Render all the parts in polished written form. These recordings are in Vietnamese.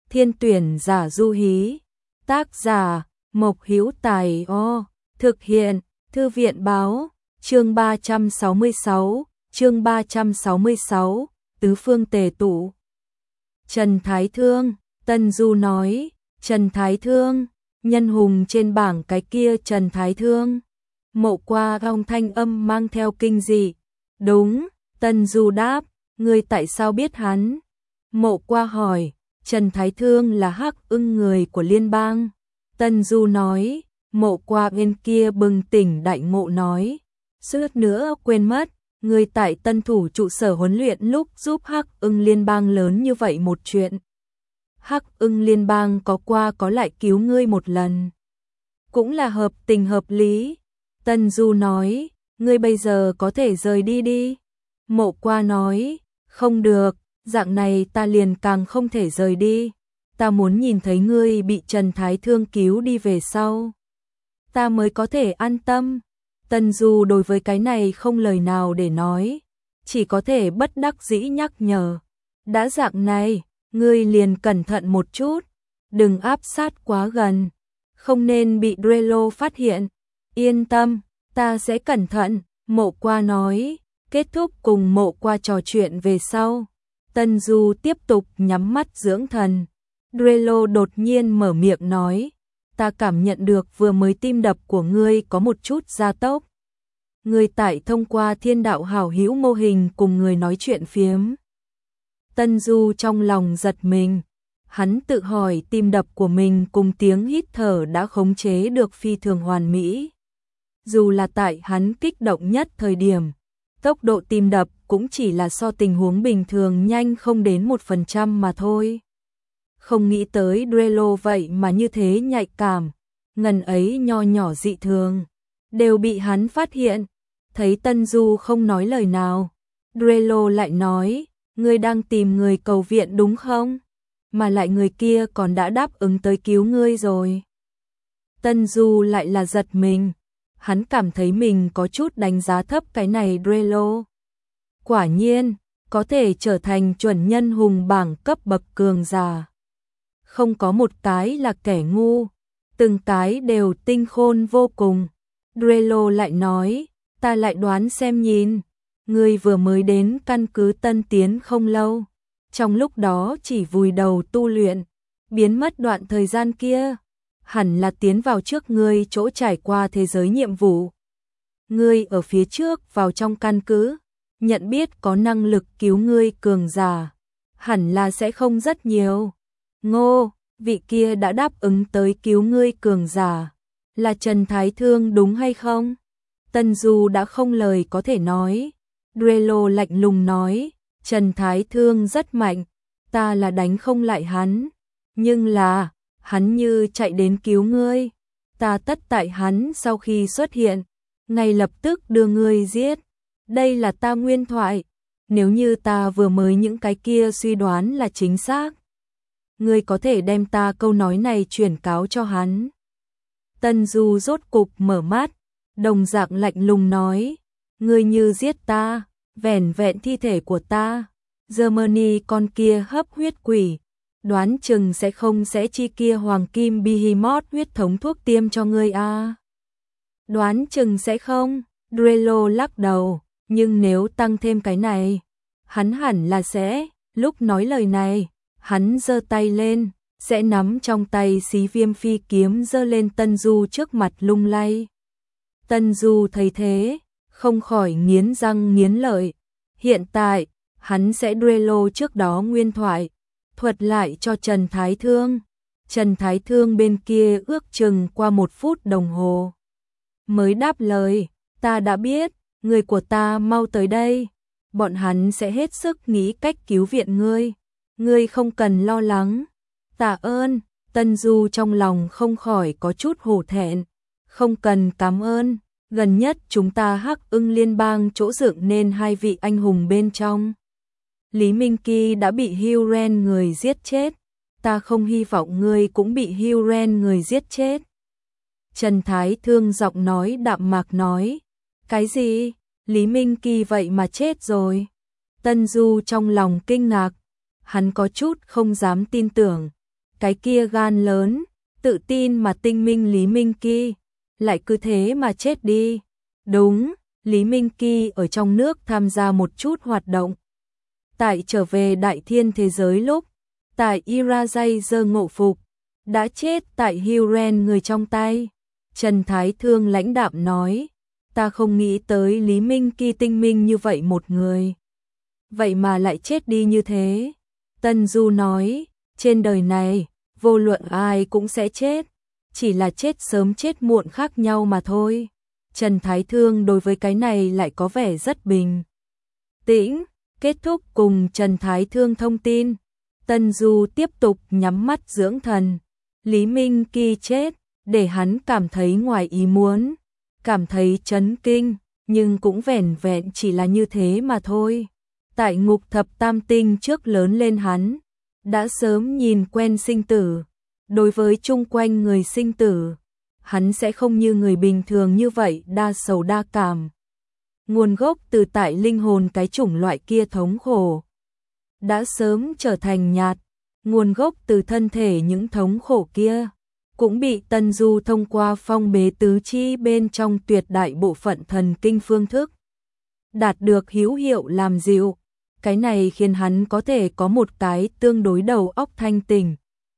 Thiên tuyển giả du hí. Tác giả Mộc Hữu Tài. Thực hiện Thư viện báo. Chương 366, Tứ phương tề tụ. Trần Thái Thương. Tân Du nói, Trần Thái Thương, nhân hùng trên bảng cái kia Trần Thái Thương. Mộ Qua gong thanh âm mang theo kinh dị. Đúng, Tân Du đáp, ngươi tại sao biết hắn? Mộ Qua hỏi, Trần Thái Thương là Hắc Ưng người của liên bang. Tân Du nói, Mộ Qua bên kia bừng tỉnh đại ngộ nói, suýt nữa quên mất, ngươi tại Tân Thủ trụ sở huấn luyện lúc giúp Hắc Ưng liên bang lớn như vậy một chuyện. Hắc Ưng liên bang có qua có lại cứu ngươi một lần. Cũng là hợp tình hợp lý. Tân Du nói, ngươi bây giờ có thể rời đi đi. Mộ Qua nói, không được, dạng này ta liền càng không thể rời đi. Ta muốn nhìn thấy ngươi bị Trần Thái Thương cứu đi về sau. Ta mới có thể an tâm. Tân Du đối với cái này không lời nào để nói. Chỉ có thể bất đắc dĩ nhắc nhở. Đã dạng này, ngươi liền cẩn thận một chút. Đừng áp sát quá gần. Không nên bị Drelo phát hiện. Yên tâm, ta sẽ cẩn thận. Mộ Qua nói. Kết thúc cùng Mộ Qua trò chuyện về sau. Tân Du tiếp tục nhắm mắt dưỡng thần. Drelo đột nhiên mở miệng nói. Ta cảm nhận được vừa mới tim đập của ngươi có một chút gia tốc. Ngươi tại thông qua thiên đạo hảo hữu mô hình cùng người nói chuyện phiếm. Tân Du trong lòng giật mình. Hắn tự hỏi tim đập của mình cùng tiếng hít thở đã khống chế được phi thường hoàn mỹ. Dù là tại hắn kích động nhất thời điểm, tốc độ tim đập cũng chỉ là so tình huống bình thường nhanh không đến 1% mà thôi. Không nghĩ tới Drelo vậy mà như thế nhạy cảm, ngần ấy nho nhỏ dị thường, đều bị hắn phát hiện. Thấy Tân Du không nói lời nào, Drelo lại nói, ngươi đang tìm người cầu viện đúng không? Mà lại người kia còn đã đáp ứng tới cứu ngươi rồi. Tân Du lại là giật mình, hắn cảm thấy mình có chút đánh giá thấp cái này Drelo. Quả nhiên, có thể trở thành chuẩn nhân hùng bảng cấp bậc cường giả. Không có một cái là kẻ ngu, từng cái đều tinh khôn vô cùng. Drelo lại nói, ta lại đoán xem nhìn, ngươi vừa mới đến căn cứ Tân Tiến không lâu, trong lúc đó chỉ vùi đầu tu luyện, biến mất đoạn thời gian kia, hẳn là tiến vào trước ngươi chỗ trải qua thế giới nhiệm vụ. Ngươi ở phía trước vào trong căn cứ, nhận biết có năng lực cứu ngươi cường giả, hẳn là sẽ không rất nhiều. Ngô, vị kia đã đáp ứng tới cứu ngươi cường giả, là Trần Thái Thương đúng hay không? Tân Du đã không lời có thể nói. Drelo lạnh lùng nói, Trần Thái Thương rất mạnh, ta là đánh không lại hắn, nhưng là, hắn như chạy đến cứu ngươi, ta tất tại hắn sau khi xuất hiện, ngay lập tức đưa ngươi giết. Đây là ta nguyên thoại, nếu như ta vừa mới những cái kia suy đoán là chính xác, ngươi có thể đem ta câu nói này chuyển cáo cho hắn. Tân Du rốt cục mở mắt, đồng dạng lạnh lùng nói, ngươi như giết ta, vẻn vẹn thi thể của ta, Germany con kia hấp huyết quỷ, đoán chừng sẽ không sẽ chi kia hoàng kim behemoth huyết thống thuốc tiêm cho ngươi a. Đoán chừng sẽ không, Drelo lắc đầu, nhưng nếu tăng thêm cái này, hắn hẳn là sẽ. Lúc nói lời này, hắn giơ tay lên, sẽ nắm trong tay xí viêm phi kiếm giơ lên Tân Du trước mặt lung lay. Tân Du thấy thế, không khỏi nghiến răng nghiến lợi. Hiện tại, hắn sẽ Drelo trước đó nguyên thoại, thuật lại cho Trần Thái Thương. Trần Thái Thương bên kia ước chừng qua 1 phút đồng hồ mới đáp lời, ta đã biết, người của ta mau tới đây, bọn hắn sẽ hết sức nghĩ cách cứu viện ngươi, ngươi không cần lo lắng. Tạ ơn. Tân Du trong lòng không khỏi có chút hổ thẹn, không cần cảm ơn, gần nhất chúng ta Hắc Ưng liên bang chỗ dựng nên 2 vị anh hùng bên trong. Lý Minh Kỳ đã bị Huren người giết chết, ta không hy vọng ngươi cũng bị Huren người giết chết. Trần Thái Thương giọng nói đạm mạc nói, cái gì? Lý Minh Kỳ vậy mà chết rồi? Tân Du trong lòng kinh ngạc, hắn có chút không dám tin tưởng, cái kia gan lớn, tự tin mà tinh minh Lý Minh Kỳ, lại cứ thế mà chết đi. Đúng, Lý Minh Kỳ ở trong nước tham gia một chút hoạt động. Tại trở về đại thiên thế giới lúc, tại Irazay ngộ phục, đã chết tại Huren người trong tay. Trần Thái Thương lãnh đạm nói, ta không nghĩ tới Lý Minh Kỳ tinh minh như vậy một người. Vậy mà lại chết đi như thế. Tân Du nói, trên đời này, vô luận ai cũng sẽ chết, chỉ là chết sớm chết muộn khác nhau mà thôi. Trần Thái Thương đối với cái này lại có vẻ rất bình tĩnh. Kết thúc cùng Trần Thái Thương thông tin, Tân Du tiếp tục nhắm mắt dưỡng thần. Lý Minh Kỳ chết, để hắn cảm thấy ngoài ý muốn, cảm thấy chấn kinh, nhưng cũng vẻn vẹn chỉ là như thế mà thôi. Tại ngục thập tam tinh trước lớn lên hắn, đã sớm nhìn quen sinh tử. Đối với chung quanh người sinh tử, hắn sẽ không như người bình thường như vậy đa sầu đa cảm. Nguồn gốc từ tại linh hồn cái chủng loại kia thống khổ, đã sớm trở thành nhạt. Nguồn gốc từ thân thể những thống khổ kia, cũng bị Tân Du thông qua phong bế tứ chi bên trong tuyệt đại bộ phận thần kinh phương thức, đạt được hữu hiệu làm dịu. Cái này khiến hắn có thể có một cái tương đối đầu óc thanh tỉnh,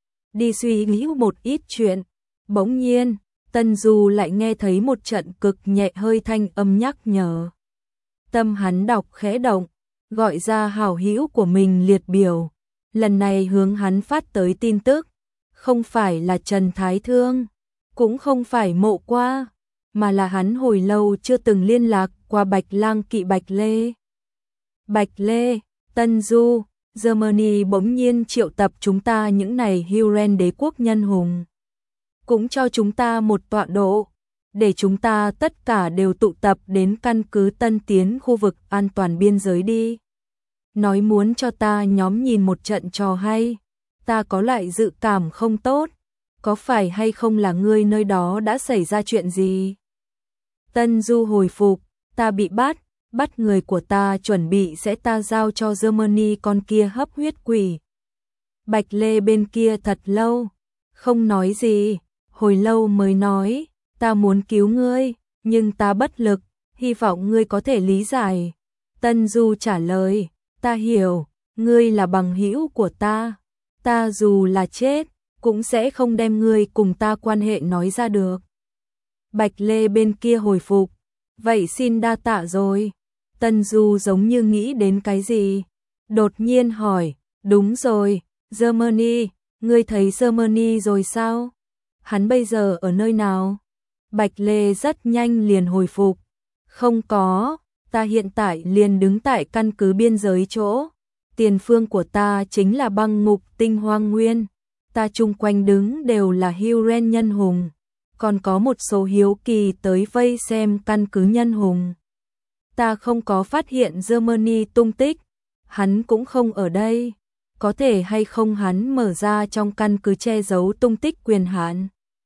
đi suy nghĩ một ít chuyện. Bỗng nhiên, Tân Du lại nghe thấy một trận cực nhẹ hơi thanh âm nhắc nhở. Tâm hắn đọc khẽ động, gọi ra hảo hữu của mình liệt biểu. Lần này hướng hắn phát tới tin tức, không phải là Trần Thái Thương, cũng không phải Mộ Qua, mà là hắn hồi lâu chưa từng liên lạc qua Bạch Lang Kỵ Bạch Lê. Bạch Lê, Tân Du, Germany bỗng nhiên triệu tập chúng ta những này Huren đế quốc nhân hùng. Cũng cho chúng ta một tọa độ, để chúng ta tất cả đều tụ tập đến căn cứ Tân Tiến khu vực an toàn biên giới đi. Nói muốn cho ta nhóm nhìn một trận trò hay, ta có lại dự cảm không tốt, có phải hay không là ngươi nơi đó đã xảy ra chuyện gì? Tân Du hồi phục, ta bị bắt người của ta chuẩn bị sẽ ta giao cho Germany con kia hấp huyết quỷ. Bạch Lê bên kia thật lâu, không nói gì, hồi lâu mới nói, ta muốn cứu ngươi, nhưng ta bất lực, hy vọng ngươi có thể lý giải. Tân Du trả lời, ta hiểu, ngươi là bằng hữu của ta dù là chết, cũng sẽ không đem ngươi cùng ta quan hệ nói ra được. Bạch Lê bên kia hồi phục, vậy xin đa tạ rồi. Tân Du giống như nghĩ đến cái gì, đột nhiên hỏi, đúng rồi, Germany, ngươi thấy Germany rồi sao? Hắn bây giờ ở nơi nào? Bạch Lê rất nhanh liền hồi phục, không có, ta hiện tại liền đứng tại căn cứ biên giới chỗ. Tiền phương của ta chính là băng ngục tinh hoang nguyên, ta chung quanh đứng đều là Huren nhân hùng, còn có một số hiếu kỳ tới vây xem căn cứ nhân hùng. Ta không có phát hiện Germany tung tích, hắn cũng không ở đây, có thể hay không hắn mở ra trong căn cứ che giấu tung tích quyền hạn?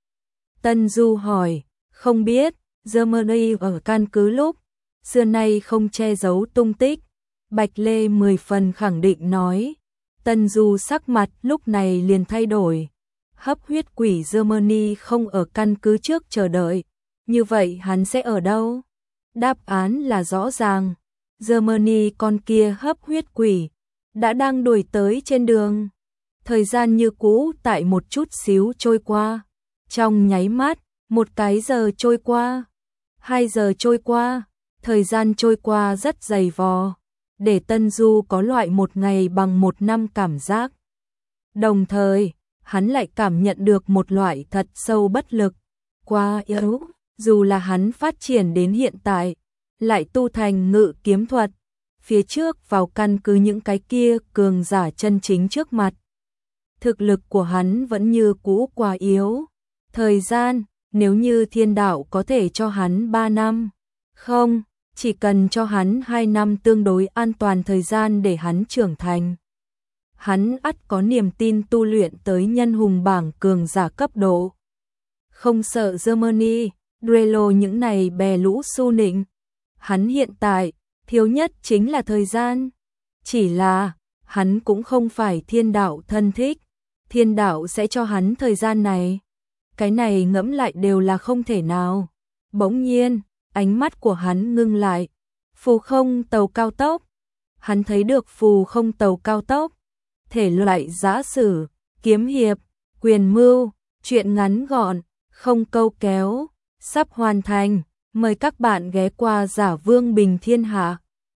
Tân Du hỏi, không biết, Germany ở căn cứ lúc xưa nay không che giấu tung tích. Bạch Lê 10 phần khẳng định nói. Tân Du sắc mặt lúc này liền thay đổi. Hấp huyết quỷ Germany không ở căn cứ trước chờ đợi, như vậy hắn sẽ ở đâu? Đáp án là rõ ràng, Germany con kia hấp huyết quỷ đã đang đuổi tới trên đường. Thời gian như cũ tại một chút xíu trôi qua, trong nháy mắt, một cái giờ trôi qua, 2 giờ trôi qua, thời gian trôi qua rất dày vò, để Tân Du có loại một ngày bằng một năm cảm giác. Đồng thời, hắn lại cảm nhận được một loại thật sâu bất lực, quá yếu, dù là hắn phát triển đến hiện tại, lại tu thành ngự kiếm thuật, phía trước vào căn cứ những cái kia cường giả chân chính trước mặt. Thực lực của hắn vẫn như cũ quá yếu. Thời gian, nếu như thiên đạo có thể cho hắn 3 năm, không, chỉ cần cho hắn 2 năm tương đối an toàn thời gian để hắn trưởng thành. Hắn ắt có niềm tin tu luyện tới nhân hùng bảng cường giả cấp độ. Không sợ Germany, Drelo những này bè lũ su nịnh. Hắn hiện tại, thiếu nhất chính là thời gian. Chỉ là, hắn cũng không phải thiên đạo thân thích. thiên đạo sẽ cho hắn thời gian này. Cái này ngẫm lại đều là không thể nào. Bỗng nhiên, ánh mắt của hắn ngưng lại. Phù không tàu cao tốc. Hắn thấy được phù không tàu cao tốc. Thể loại giã sử, kiếm hiệp, quyền mưu, truyện ngắn gọn, không câu kéo, sắp hoàn thành. Mời các bạn ghé qua Giả Vương Bình Thiên Hạ.